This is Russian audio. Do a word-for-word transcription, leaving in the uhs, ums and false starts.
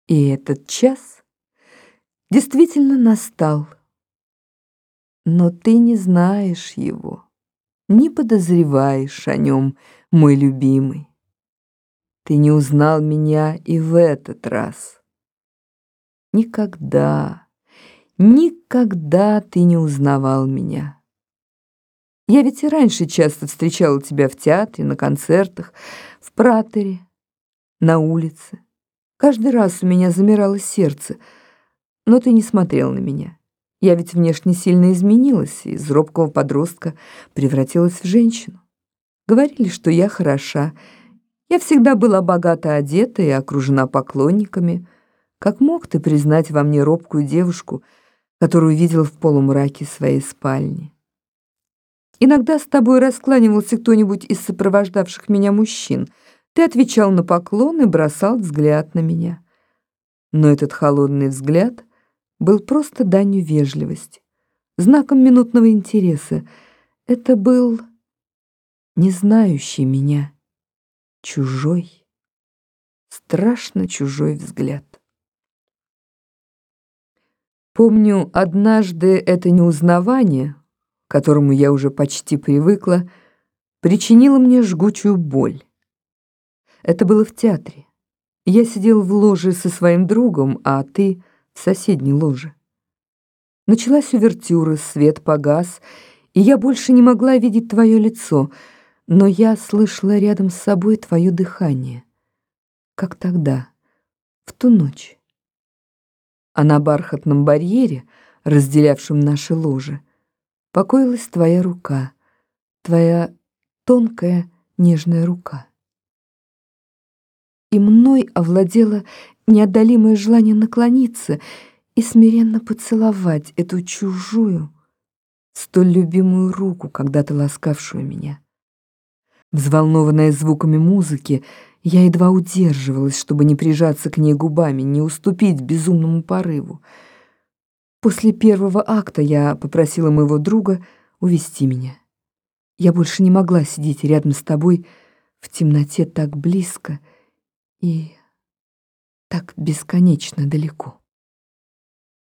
И этот час действительно настал. Но ты не знаешь его, не подозреваешь о нем, мой любимый. Ты не узнал меня и в этот раз. Никогда, никогда ты не узнавал меня. Я ведь и раньше часто встречала тебя в театре, на концертах, в праторе, на улице. Каждый раз у меня замирало сердце, но ты не смотрел на меня. Я ведь внешне сильно изменилась, и из робкого подростка превратилась в женщину. Говорили, что я хороша. Я всегда была богато одета и окружена поклонниками. Как мог ты признать во мне робкую девушку, которую видел в полумраке своей спальни? Иногда с тобой раскланивался кто-нибудь из сопровождавших меня мужчин. Ты отвечал на поклон и бросал взгляд на меня. Но этот холодный взгляд был просто данью вежливости, знаком минутного интереса. Это был не знающий меня, чужой, страшно чужой взгляд. Помню, однажды это неузнавание, к которому я уже почти привыкла, причинило мне жгучую боль. Это было в театре. Я сидел в ложе со своим другом, а ты в соседней ложе. Началась увертюра, свет погас, и я больше не могла видеть твое лицо, но я слышала рядом с собой твое дыхание, как тогда, в ту ночь. А на бархатном барьере, разделявшем наши ложи, покоилась твоя рука, твоя тонкая нежная рука. И мной овладело неодолимое желание наклониться и смиренно поцеловать эту чужую, столь любимую руку, когда-то ласкавшую меня. Взволнованная звуками музыки, я едва удерживалась, чтобы не прижаться к ней губами, не уступить безумному порыву. После первого акта я попросила моего друга увести меня. Я больше не могла сидеть рядом с тобой в темноте так близко и так бесконечно далеко.